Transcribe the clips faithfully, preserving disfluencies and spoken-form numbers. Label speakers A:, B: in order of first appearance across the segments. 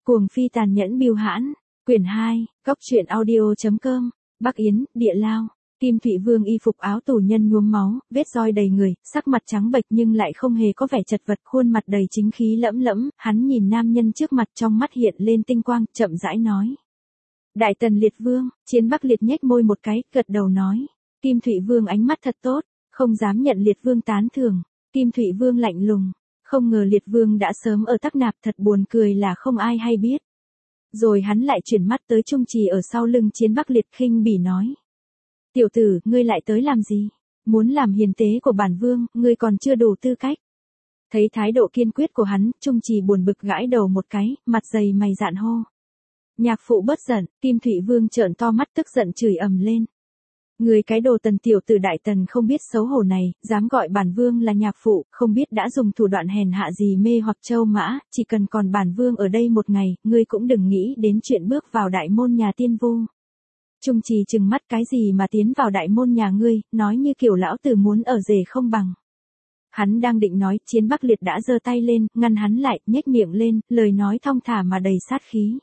A: Cuồng phi tàn nhẫn bưu hãn, quyển hai, góc truyện audio chấm com, Bắc Yến, địa lao. Kim Thụy Vương y phục áo tù nhân nhuốm máu, vết roi đầy người, sắc mặt trắng bệch nhưng lại không hề có vẻ chật vật, khuôn mặt đầy chính khí lẫm lẫm, hắn nhìn nam nhân trước mặt trong mắt hiện lên tinh quang, chậm rãi nói. Đại Tần Liệt Vương, Chiến Bắc Liệt nhếch môi một cái, gật đầu nói. Kim Thụy Vương ánh mắt thật tốt, không dám nhận Liệt Vương tán thưởng. Kim Thụy Vương lạnh lùng, không ngờ Liệt Vương đã sớm ở Tắc Nạp, thật buồn cười là không ai hay biết. Rồi hắn lại chuyển mắt tới Trung Trì ở sau lưng Chiến Bắc Liệt khinh bỉ nói. Tiểu tử, ngươi lại tới làm gì? Muốn làm hiền tế của bản vương, ngươi còn chưa đủ tư cách. Thấy thái độ kiên quyết của hắn, Trung Trì buồn bực gãi đầu một cái, mặt dày mày dạn hô. Nhạc phụ bớt giận, Kim Thụy Vương trợn to mắt tức giận chửi ầm lên. Người cái đồ Tần tiểu tử Đại Tần không biết xấu hổ này, dám gọi bản vương là nhạc phụ, không biết đã dùng thủ đoạn hèn hạ gì mê hoặc châu mã, chỉ cần còn bản vương ở đây một ngày, ngươi cũng đừng nghĩ đến chuyện bước vào đại môn nhà tiên vu. Trung Trì trừng mắt, cái gì mà tiến vào đại môn nhà ngươi, nói như kiểu lão tử muốn ở rể không bằng. Hắn đang định nói, Chiến Bắc Liệt đã giơ tay lên, ngăn hắn lại, nhếch miệng lên, lời nói thong thả mà đầy sát khí.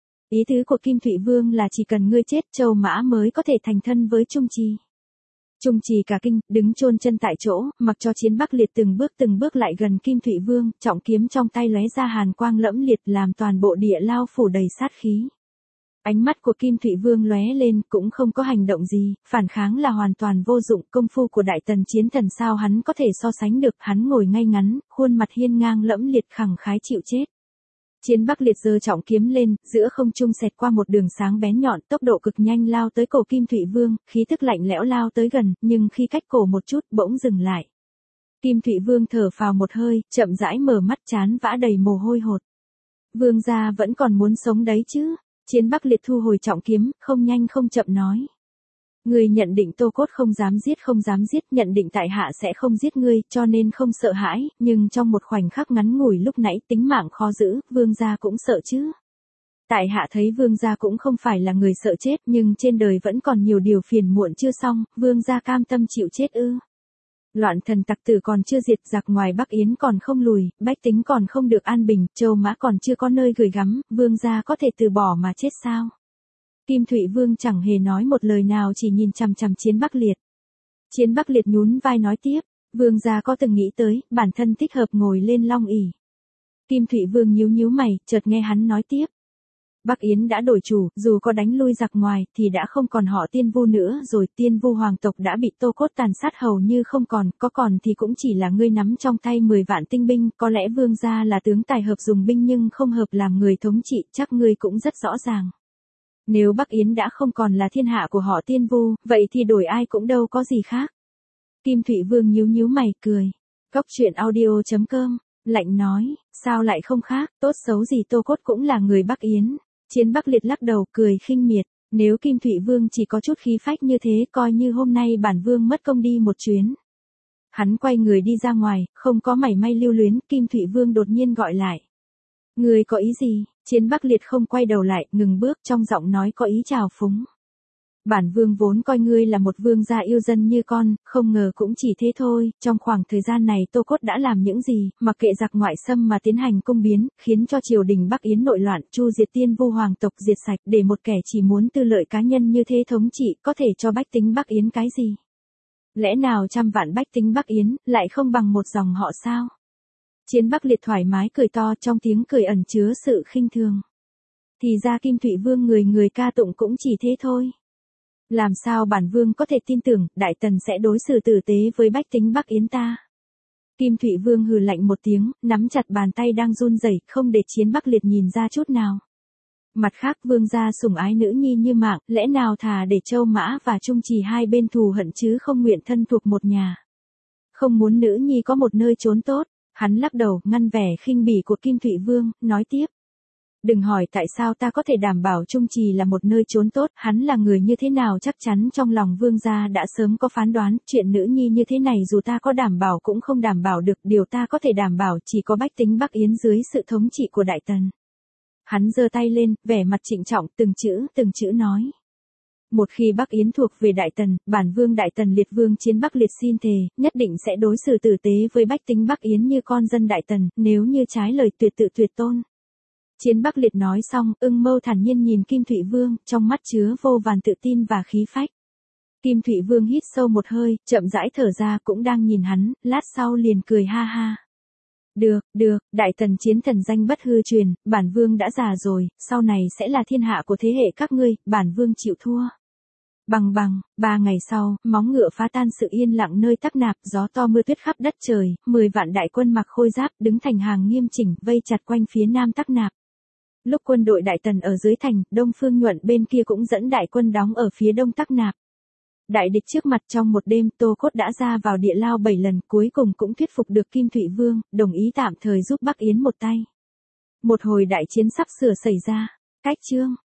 A: Ý tứ của Kim Thụy Vương là chỉ cần ngươi chết, châu mã mới có thể thành thân với Trung Trì. Trung Trì cả kinh, đứng chôn chân tại chỗ, mặc cho Chiến Bắc Liệt từng bước từng bước lại gần Kim Thụy Vương, trọng kiếm trong tay lóe ra hàn quang lẫm liệt, làm toàn bộ địa lao phủ đầy sát khí. Ánh mắt của Kim Thụy Vương lóe lên, cũng không có hành động gì, phản kháng là hoàn toàn vô dụng, công phu của Đại Tần chiến thần sao hắn có thể so sánh được, hắn ngồi ngay ngắn, khuôn mặt hiên ngang lẫm liệt khẳng khái chịu chết. Chiến Bắc Liệt giơ trọng kiếm lên, giữa không trung xẹt qua một đường sáng bén nhọn, tốc độ cực nhanh lao tới cổ Kim Thụy Vương, khí tức lạnh lẽo lao tới gần, nhưng khi cách cổ một chút, bỗng dừng lại. Kim Thụy Vương thở phào một hơi, chậm rãi mở mắt, trán vã đầy mồ hôi hột. Vương gia vẫn còn muốn sống đấy chứ? Chiến Bắc Liệt thu hồi trọng kiếm, không nhanh không chậm nói. Ngươi nhận định Tô Cốt không dám giết không dám giết, nhận định tại hạ sẽ không giết ngươi, cho nên không sợ hãi, nhưng trong một khoảnh khắc ngắn ngủi lúc nãy tính mạng khó giữ, vương gia cũng sợ chứ. Tại hạ thấy vương gia cũng không phải là người sợ chết, nhưng trên đời vẫn còn nhiều điều phiền muộn chưa xong, vương gia cam tâm chịu chết ư? Loạn thần tặc tử còn chưa diệt, giặc ngoài Bắc Yến còn không lùi, bách tính còn không được an bình, châu mã còn chưa có nơi gửi gắm, vương gia có thể từ bỏ mà chết sao? Kim Thụy Vương chẳng hề nói một lời nào, chỉ nhìn chằm chằm Chiến Bắc Liệt. Chiến Bắc Liệt nhún vai nói tiếp, vương gia có từng nghĩ tới, bản thân thích hợp ngồi lên long ỷ. Kim Thụy Vương nhíu nhíu mày, chợt nghe hắn nói tiếp. Bắc Yến đã đổi chủ, dù có đánh lui giặc ngoài, thì đã không còn họ Tiên Vu nữa rồi, Tiên Vu hoàng tộc đã bị Tô Cốt tàn sát hầu như không còn, có còn thì cũng chỉ là ngươi nắm trong tay mười vạn tinh binh, có lẽ vương gia là tướng tài hợp dùng binh nhưng không hợp làm người thống trị, chắc ngươi cũng rất rõ ràng. Nếu Bắc Yến đã không còn là thiên hạ của họ Tiên Vu, vậy thì đổi ai cũng đâu có gì khác. Kim Thụy Vương nhíu nhíu mày, cười. Góc truyện audio chấm com, lạnh nói, sao lại không khác, tốt xấu gì Tô Cốt cũng là người Bắc Yến. Chiến Bắc Liệt lắc đầu, cười khinh miệt, nếu Kim Thụy Vương chỉ có chút khí phách như thế, coi như hôm nay bản vương mất công đi một chuyến. Hắn quay người đi ra ngoài, không có mảy may lưu luyến, Kim Thụy Vương đột nhiên gọi lại. Người có ý gì? Chiến Bắc Liệt không quay đầu lại, ngừng bước, trong giọng nói có ý trào phúng. Bản vương vốn coi ngươi là một vương gia yêu dân như con, không ngờ cũng chỉ thế thôi, trong khoảng thời gian này Tô Cốt đã làm những gì, mặc kệ giặc ngoại xâm mà tiến hành cung biến, khiến cho triều đình Bắc Yến nội loạn, chu diệt Tiên Vu hoàng tộc, diệt sạch, để một kẻ chỉ muốn tư lợi cá nhân như thế thống trị, có thể cho bách tính Bắc Yến cái gì? Lẽ nào trăm vạn bách tính Bắc Yến, lại không bằng một dòng họ sao? Chiến Bắc Liệt thoải mái cười to, trong tiếng cười ẩn chứa sự khinh thường. Thì ra Kim Thụy Vương người người ca tụng cũng chỉ thế thôi. Làm sao bản vương có thể tin tưởng, Đại Tần sẽ đối xử tử tế với bách tính Bắc Yến ta? Kim Thụy Vương hừ lạnh một tiếng, nắm chặt bàn tay đang run rẩy, không để Chiến Bắc Liệt nhìn ra chút nào. Mặt khác, vương gia sủng ái nữ nhi như mạng, lẽ nào thà để Châu Mã và Trung Trì hai bên thù hận chứ không nguyện thân thuộc một nhà. Không muốn nữ nhi có một nơi trốn tốt. Hắn lắc đầu, ngăn vẻ khinh bỉ của Kim Thụy Vương, nói tiếp. Đừng hỏi tại sao ta có thể đảm bảo Trung Trì là một nơi trốn tốt, hắn là người như thế nào chắc chắn trong lòng vương gia đã sớm có phán đoán, chuyện nữ nhi như thế này dù ta có đảm bảo cũng không đảm bảo được, điều ta có thể đảm bảo chỉ có bách tính Bắc Yến dưới sự thống trị của Đại Tần. Hắn giơ tay lên, vẻ mặt trịnh trọng, từng chữ, từng chữ nói. Một khi Bắc Yến thuộc về Đại Tần, bản vương Đại Tần Liệt Vương Chiến Bắc Liệt xin thề, nhất định sẽ đối xử tử tế với bách tính Bắc Yến như con dân Đại Tần, nếu như trái lời tuyệt tự tuyệt tôn. Chiến Bắc Liệt nói xong, Ưng Mâu thản nhiên nhìn Kim Thụy Vương, trong mắt chứa vô vàn tự tin và khí phách. Kim Thụy Vương hít sâu một hơi, chậm rãi thở ra cũng đang nhìn hắn, lát sau liền cười ha ha. Được, được, đại tần chiến thần danh bất hư truyền, bản vương đã già rồi, sau này sẽ là thiên hạ của thế hệ các ngươi, bản vương chịu thua. Bằng bằng, ba ngày sau, móng ngựa phá tan sự yên lặng nơi Tắc Nạp, gió to mưa tuyết khắp đất trời, mười vạn đại quân mặc khôi giáp đứng thành hàng nghiêm chỉnh, vây chặt quanh phía nam Tắc Nạp. Lúc quân đội đại tần ở dưới thành, Đông Phương Nhuận bên kia cũng dẫn đại quân đóng ở phía đông Tắc Nạp. Đại địch trước mặt trong một đêm, Tô Cốt đã ra vào địa lao bảy lần, cuối cùng cũng thuyết phục được Kim Thụy Vương, đồng ý tạm thời giúp Bắc Yến một tay. Một hồi đại chiến sắp sửa xảy ra. Cách chương